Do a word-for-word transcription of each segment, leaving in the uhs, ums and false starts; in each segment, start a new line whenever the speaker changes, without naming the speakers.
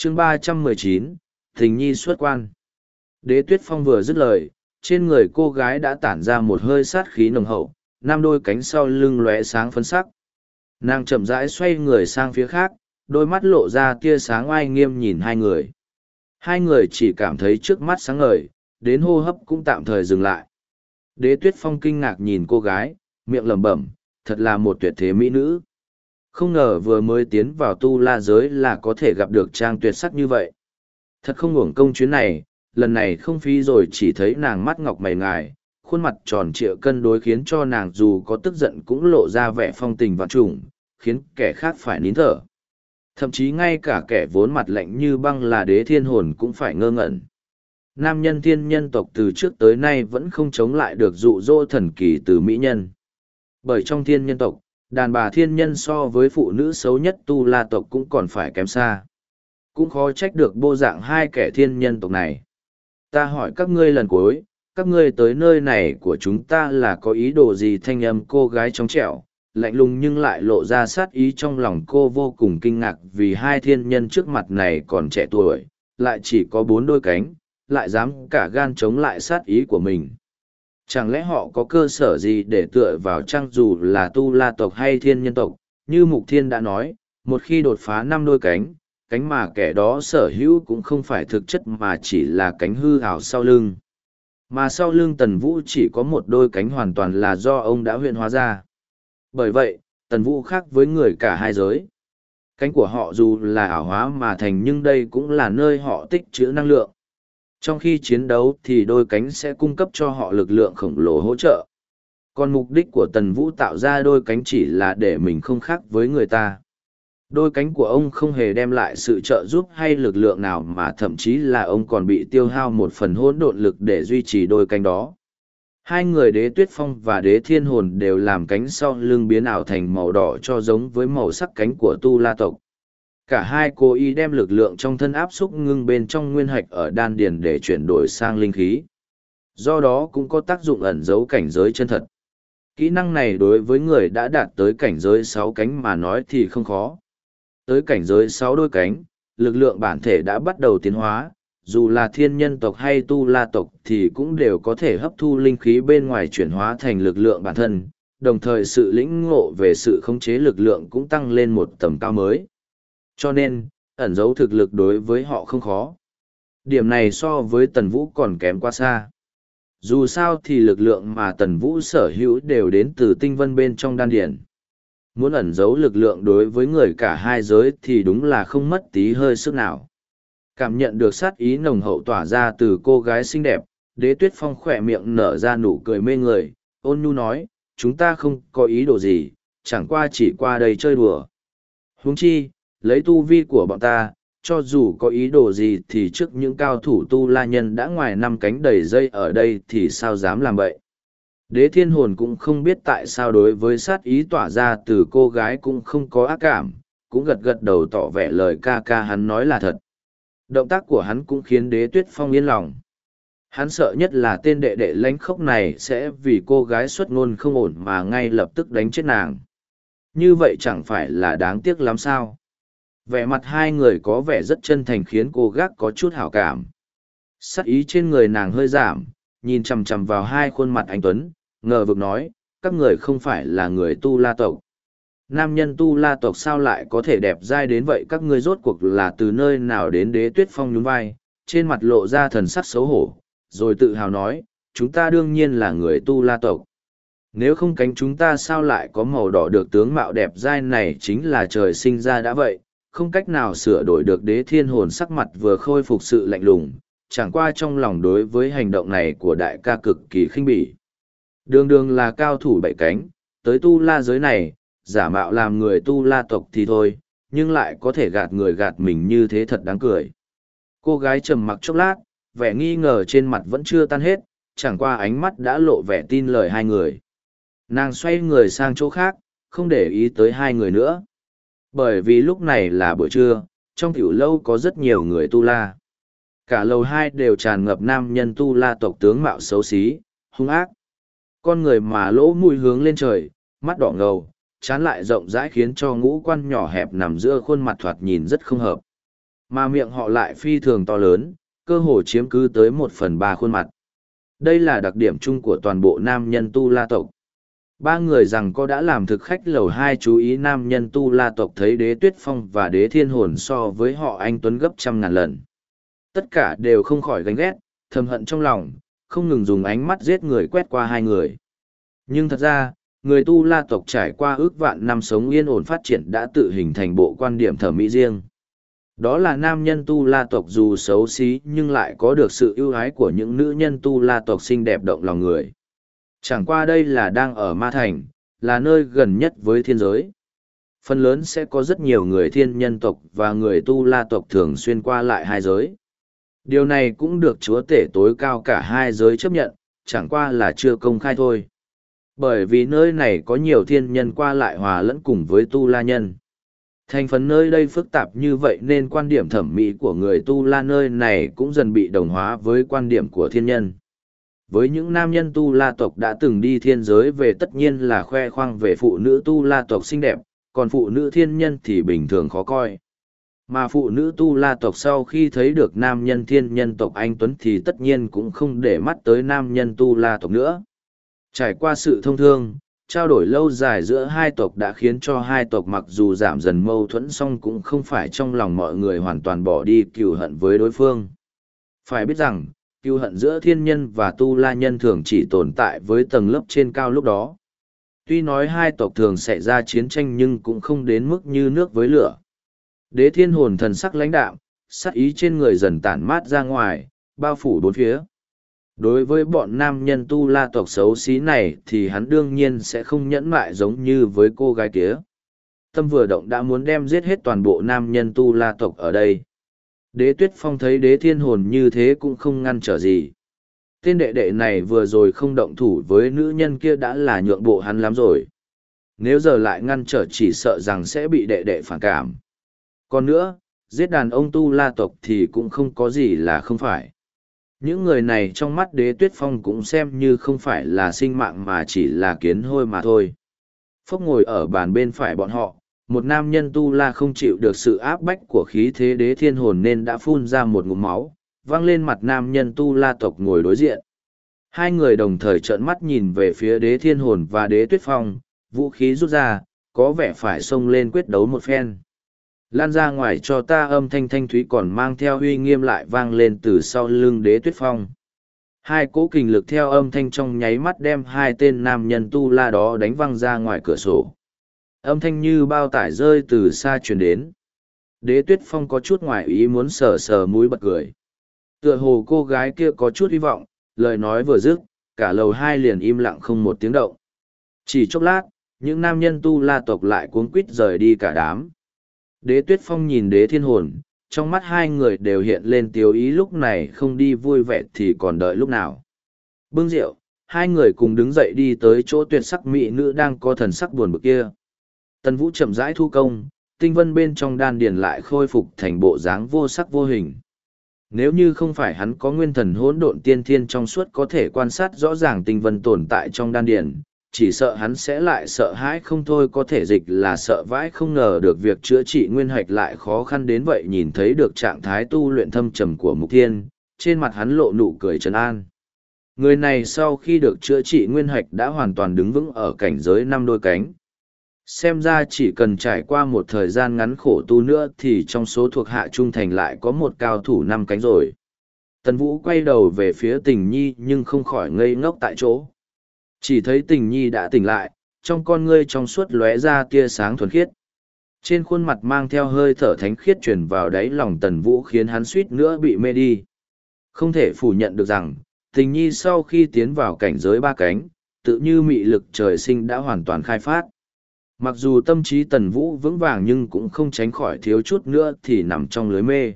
chương ba trăm mười chín, Tình nhi xuất quan. Đế Tuyết Phong vừa dứt lời, trên người cô gái đã tản ra một hơi sát khí nồng hậu, năm đôi cánh sau lưng lóe sáng phấn sắc. Nàng chậm rãi xoay người sang phía khác, đôi mắt lộ ra tia sáng oai nghiêm nhìn hai người. Hai người chỉ cảm thấy trước mắt sáng ngời, đến hô hấp cũng tạm thời dừng lại. Đế Tuyết Phong kinh ngạc nhìn cô gái, miệng lẩm bẩm, thật là một tuyệt thế mỹ nữ. Không ngờ vừa mới tiến vào tu la giới là có thể gặp được trang tuyệt sắc như vậy. Thật không uổng công chuyến này, lần này không phí rồi, chỉ thấy nàng mắt ngọc mày ngài, khuôn mặt tròn trịa cân đối khiến cho nàng dù có tức giận cũng lộ ra vẻ phong tình vạn trùng, khiến kẻ khác phải nín thở. Thậm chí ngay cả kẻ vốn mặt lạnh như băng là Đế Thiên Hồn cũng phải ngơ ngẩn. Nam nhân thiên nhân tộc từ trước tới nay vẫn không chống lại được dụ dỗ thần kỳ từ mỹ nhân. Bởi trong thiên nhân tộc, đàn bà thiên nhân so với phụ nữ xấu nhất tu la tộc cũng còn phải kém xa. Cũng khó trách được bộ dạng hai kẻ thiên nhân tộc này. Ta hỏi các ngươi lần cuối, các ngươi tới nơi này của chúng ta là có ý đồ gì? Thanh âm cô gái trong trẻo, lạnh lùng nhưng lại lộ ra sát ý. Trong lòng cô vô cùng kinh ngạc vì hai thiên nhân trước mặt này còn trẻ tuổi, lại chỉ có bốn đôi cánh, lại dám cả gan chống lại sát ý của mình. Chẳng lẽ họ có cơ sở gì để tựa vào chăng? Dù là tu la tộc hay thiên nhân tộc, như Mục Thiên đã nói, một khi đột phá năm đôi cánh, cánh mà kẻ đó sở hữu cũng không phải thực chất mà chỉ là cánh hư ảo sau lưng. Mà sau lưng Tần Vũ chỉ có một đôi cánh hoàn toàn là do ông đã huyện hóa ra. Bởi vậy, Tần Vũ khác với người cả hai giới. Cánh của họ dù là ảo hóa mà thành, nhưng đây cũng là nơi họ tích trữ năng lượng. Trong khi chiến đấu thì đôi cánh sẽ cung cấp cho họ lực lượng khổng lồ hỗ trợ. Còn mục đích của Tần Vũ tạo ra đôi cánh chỉ là để mình không khác với người ta. Đôi cánh của ông không hề đem lại sự trợ giúp hay lực lượng nào, mà thậm chí là ông còn bị tiêu hao một phần hỗn độn lực để duy trì đôi cánh đó. Hai người Đế Tuyết Phong và Đế Thiên Hồn đều làm cánh sau lưng biến ảo thành màu đỏ cho giống với màu sắc cánh của tu la tộc. Cả hai cố ý đem lực lượng trong thân áp xúc ngưng bên trong nguyên hạch ở đan điền để chuyển đổi sang linh khí. Do đó cũng có tác dụng ẩn giấu cảnh giới chân thật. Kỹ năng này đối với người đã đạt tới cảnh giới sáu cánh mà nói thì không khó. Tới cảnh giới sáu đôi cánh, lực lượng bản thể đã bắt đầu tiến hóa, dù là thiên nhân tộc hay tu la tộc thì cũng đều có thể hấp thu linh khí bên ngoài chuyển hóa thành lực lượng bản thân, đồng thời sự lĩnh ngộ về sự khống chế lực lượng cũng tăng lên một tầm cao mới. Cho nên, ẩn giấu thực lực đối với họ không khó. Điểm này so với Tần Vũ còn kém quá xa. Dù sao thì lực lượng mà Tần Vũ sở hữu đều đến từ tinh vân bên trong đan điển. Muốn ẩn giấu lực lượng đối với người cả hai giới thì đúng là không mất tí hơi sức nào. Cảm nhận được sát ý nồng hậu tỏa ra từ cô gái xinh đẹp, Đế Tuyết Phong khỏe miệng nở ra nụ cười mê người, ôn nhu nói, chúng ta không có ý đồ gì, chẳng qua chỉ qua đây chơi đùa. Huống chi, lấy tu vi của bọn ta, cho dù có ý đồ gì thì trước những cao thủ tu la nhân đã ngoài năm cánh đầy dây ở đây thì sao dám làm vậy. Đế Thiên Hồn cũng không biết tại sao đối với sát ý tỏa ra từ cô gái cũng không có ác cảm, cũng gật gật đầu tỏ vẻ lời ca ca hắn nói là thật. Động tác của hắn cũng khiến Đế Tuyết Phong yên lòng. Hắn sợ nhất là tên đệ đệ lánh khốc này sẽ vì cô gái xuất ngôn không ổn mà ngay lập tức đánh chết nàng. Như vậy chẳng phải là đáng tiếc lắm sao? Vẻ mặt hai người có vẻ rất chân thành khiến cô gác có chút hảo cảm. Sát ý trên người nàng hơi giảm, nhìn chằm chằm vào hai khuôn mặt anh tuấn, ngờ vực nói, các người không phải là người tu la tộc. Nam nhân tu la tộc sao lại có thể đẹp dai đến vậy? Các ngươi rốt cuộc là từ nơi nào đến? Đế Tuyết Phong nhún vai, trên mặt lộ ra thần sắc xấu hổ, rồi tự hào nói, chúng ta đương nhiên là người tu la tộc. Nếu không cánh chúng ta sao lại có màu đỏ được? Tướng mạo đẹp dai này chính là trời sinh ra đã vậy, không cách nào sửa đổi được. Đế Thiên Hồn sắc mặt vừa khôi phục sự lạnh lùng, chẳng qua trong lòng đối với hành động này của đại ca cực kỳ khinh bỉ. Đường đường là cao thủ bảy cánh, tới tu la giới này, giả mạo làm người tu la tộc thì thôi, nhưng lại có thể gạt người gạt mình như thế thật đáng cười. Cô gái trầm mặc chốc lát, vẻ nghi ngờ trên mặt vẫn chưa tan hết, chẳng qua ánh mắt đã lộ vẻ tin lời hai người. Nàng xoay người sang chỗ khác, không để ý tới hai người nữa. Bởi vì lúc này là buổi trưa, trong tiểu lâu có rất nhiều người tu la. Cả lầu hai đều tràn ngập nam nhân tu la tộc tướng mạo xấu xí, hung ác. Con người mà lỗ mũi hướng lên trời, mắt đỏ ngầu, trán lại rộng rãi khiến cho ngũ quan nhỏ hẹp nằm giữa khuôn mặt thoạt nhìn rất không hợp. Mà miệng họ lại phi thường to lớn, cơ hồ chiếm cứ tới một phần ba khuôn mặt. Đây là đặc điểm chung của toàn bộ nam nhân Tu La tộc. Ba người rằng có đã làm thực khách lầu hai chú ý nam nhân Tu La tộc thấy Đế Tuyết Phong và Đế Thiên Hồn so với họ anh Tuấn gấp trăm ngàn lần. Tất cả đều không khỏi gánh ghét, thầm hận trong lòng, không ngừng dùng ánh mắt giết người quét qua hai người. Nhưng thật ra, người Tu La tộc trải qua ước vạn năm sống yên ổn phát triển đã tự hình thành bộ quan điểm thẩm mỹ riêng. Đó là nam nhân Tu La tộc dù xấu xí nhưng lại có được sự ưu ái của những nữ nhân Tu La tộc xinh đẹp động lòng người. Chẳng qua đây là đang ở Ma Thành, là nơi gần nhất với thiên giới. Phần lớn sẽ có rất nhiều người thiên nhân tộc và người Tu La tộc thường xuyên qua lại hai giới. Điều này cũng được chúa tể tối cao cả hai giới chấp nhận, chẳng qua là chưa công khai thôi. Bởi vì nơi này có nhiều thiên nhân qua lại hòa lẫn cùng với Tu La nhân. Thành phần nơi đây phức tạp như vậy nên quan điểm thẩm mỹ của người Tu La nơi này cũng dần bị đồng hóa với quan điểm của thiên nhân. Với những nam nhân Tu La tộc đã từng đi thiên giới về tất nhiên là khoe khoang về phụ nữ Tu La tộc xinh đẹp, còn phụ nữ thiên nhân thì bình thường khó coi. Mà phụ nữ Tu La tộc sau khi thấy được nam nhân thiên nhân tộc anh Tuấn thì tất nhiên cũng không để mắt tới nam nhân Tu La tộc nữa. Trải qua sự thông thương, trao đổi lâu dài giữa hai tộc đã khiến cho hai tộc mặc dù giảm dần mâu thuẫn song cũng không phải trong lòng mọi người hoàn toàn bỏ đi cừu hận với đối phương. Phải biết rằng, cừu hận giữa thiên nhân và Tu La nhân thường chỉ tồn tại với tầng lớp trên cao lúc đó. Tuy nói hai tộc thường xảy ra chiến tranh nhưng cũng không đến mức như nước với lửa. Đế Thiên Hồn thần sắc lãnh đạm, sát ý trên người dần tản mát ra ngoài, bao phủ bốn phía. Đối với bọn nam nhân Tu La tộc xấu xí này thì hắn đương nhiên sẽ không nhẫn mại giống như với cô gái kia. Tâm vừa động đã muốn đem giết hết toàn bộ nam nhân Tu La tộc ở đây. Đế Tuyết Phong thấy Đế Thiên Hồn như thế cũng không ngăn trở gì. Tên đệ đệ này vừa rồi không động thủ với nữ nhân kia đã là nhượng bộ hắn lắm rồi. Nếu giờ lại ngăn trở chỉ sợ rằng sẽ bị đệ đệ phản cảm. Còn nữa, giết đàn ông Tu La tộc thì cũng không có gì là không phải. Những người này trong mắt Đế Tuyết Phong cũng xem như không phải là sinh mạng mà chỉ là kiến hôi mà thôi. Phốc ngồi ở bàn bên phải bọn họ, một nam nhân Tu La không chịu được sự áp bách của khí thế Đế Thiên Hồn nên đã phun ra một ngụm máu, văng lên mặt nam nhân Tu La tộc ngồi đối diện. Hai người đồng thời trợn mắt nhìn về phía Đế Thiên Hồn và Đế Tuyết Phong, vũ khí rút ra, có vẻ phải xông lên quyết đấu một phen. Lan ra ngoài cho ta, âm thanh thanh thúy còn mang theo uy nghiêm lại vang lên từ sau lưng Đế Tuyết Phong. Hai cỗ kình lực theo âm thanh trong nháy mắt đem hai tên nam nhân Tu La đó đánh văng ra ngoài cửa sổ. Âm thanh như bao tải rơi từ xa truyền đến. Đế Tuyết Phong có chút ngoài ý muốn sờ sờ mũi bật cười. Tựa hồ cô gái kia có chút hy vọng, lời nói vừa dứt, cả lầu hai liền im lặng không một tiếng động. Chỉ chốc lát, những nam nhân Tu La tộc lại cuống quýt rời đi cả đám. Đế Tuyết Phong nhìn Đế Thiên Hồn, trong mắt hai người đều hiện lên tiêu ý lúc này không đi vui vẻ thì còn đợi lúc nào. Bưng rượu, hai người cùng đứng dậy đi tới chỗ tuyệt sắc mỹ nữ đang có thần sắc buồn bực kia. Tần Vũ chậm rãi thu công, tinh vân bên trong đan điền lại khôi phục thành bộ dáng vô sắc vô hình. Nếu như không phải hắn có nguyên thần hỗn độn tiên thiên trong suốt có thể quan sát rõ ràng tinh vân tồn tại trong đan điền, chỉ sợ hắn sẽ lại sợ hãi không thôi, có thể dịch là sợ vãi không ngờ được việc chữa trị nguyên hạch lại khó khăn đến vậy. Nhìn thấy được trạng thái tu luyện thâm trầm của Mục Thiên, trên mặt hắn lộ nụ cười trấn an. Người này sau khi được chữa trị nguyên hạch đã hoàn toàn đứng vững ở cảnh giới năm đôi cánh. Xem ra chỉ cần trải qua một thời gian ngắn khổ tu nữa thì trong số thuộc hạ trung thành lại có một cao thủ năm cánh rồi. Tần Vũ quay đầu về phía Tình Nhi nhưng không khỏi ngây ngốc tại chỗ. Chỉ thấy Tình Nhi đã tỉnh lại, trong con ngươi trong suốt lóe ra tia sáng thuần khiết. Trên khuôn mặt mang theo hơi thở thánh khiết truyền vào đáy lòng Tần Vũ khiến hắn suýt nữa bị mê đi. Không thể phủ nhận được rằng, Tình Nhi sau khi tiến vào cảnh giới ba cánh, tự như mị lực trời sinh đã hoàn toàn khai phát. Mặc dù tâm trí Tần Vũ vững vàng nhưng cũng không tránh khỏi thiếu chút nữa thì nằm trong lưới mê.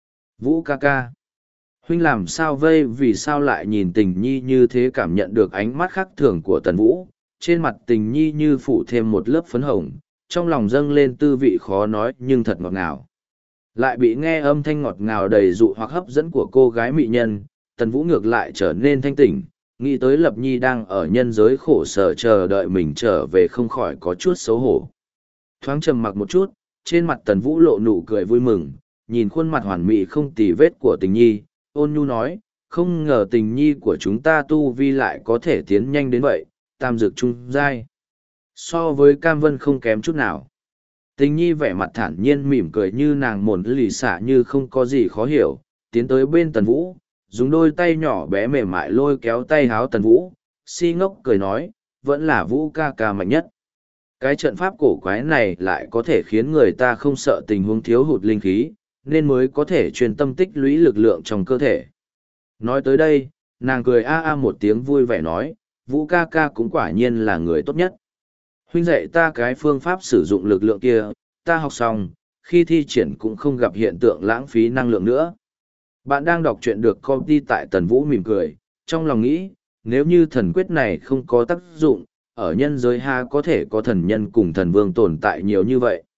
Vũ ca ca. Huynh làm sao vây, vì sao lại nhìn Tình Nhi như thế? Cảm nhận được ánh mắt khác thường của Tần Vũ, trên mặt Tình Nhi như phủ thêm một lớp phấn hồng, trong lòng dâng lên tư vị khó nói nhưng thật ngọt ngào. Lại bị nghe âm thanh ngọt ngào đầy dụ hoặc hấp dẫn của cô gái mị nhân, Tần Vũ ngược lại trở nên thanh tỉnh, nghĩ tới Lập Nhi đang ở nhân giới khổ sở chờ đợi mình trở về không khỏi có chút xấu hổ. Thoáng trầm mặc một chút, trên mặt Tần Vũ lộ nụ cười vui mừng, nhìn khuôn mặt hoàn mỹ không tì vết của tình nhi, ôn nhu nói, không ngờ tình nhi của chúng ta tu vi lại có thể tiến nhanh đến vậy, tam dược trung giai. So với Cam Vân không kém chút nào. Tình nhi vẻ mặt thản nhiên mỉm cười như nàng mồn lì xả như không có gì khó hiểu, tiến tới bên Tần Vũ, dùng đôi tay nhỏ bé mềm mại lôi kéo tay háo Tần Vũ, si ngốc cười nói, vẫn là Vũ ca ca mạnh nhất. Cái trận pháp cổ quái này lại có thể khiến người ta không sợ tình huống thiếu hụt linh khí, nên mới có thể truyền tâm tích lũy lực lượng trong cơ thể. Nói tới đây, nàng cười a a một tiếng vui vẻ nói, Vũ ca ca cũng quả nhiên là người tốt nhất. Huynh dạy ta cái phương pháp sử dụng lực lượng kia, ta học xong, khi thi triển cũng không gặp hiện tượng lãng phí năng lượng nữa. Bạn đang đọc truyện được copy tại Tần Vũ mỉm cười, trong lòng nghĩ, nếu như thần quyết này không có tác dụng, ở nhân giới ha có thể có thần nhân cùng thần vương tồn tại nhiều như vậy.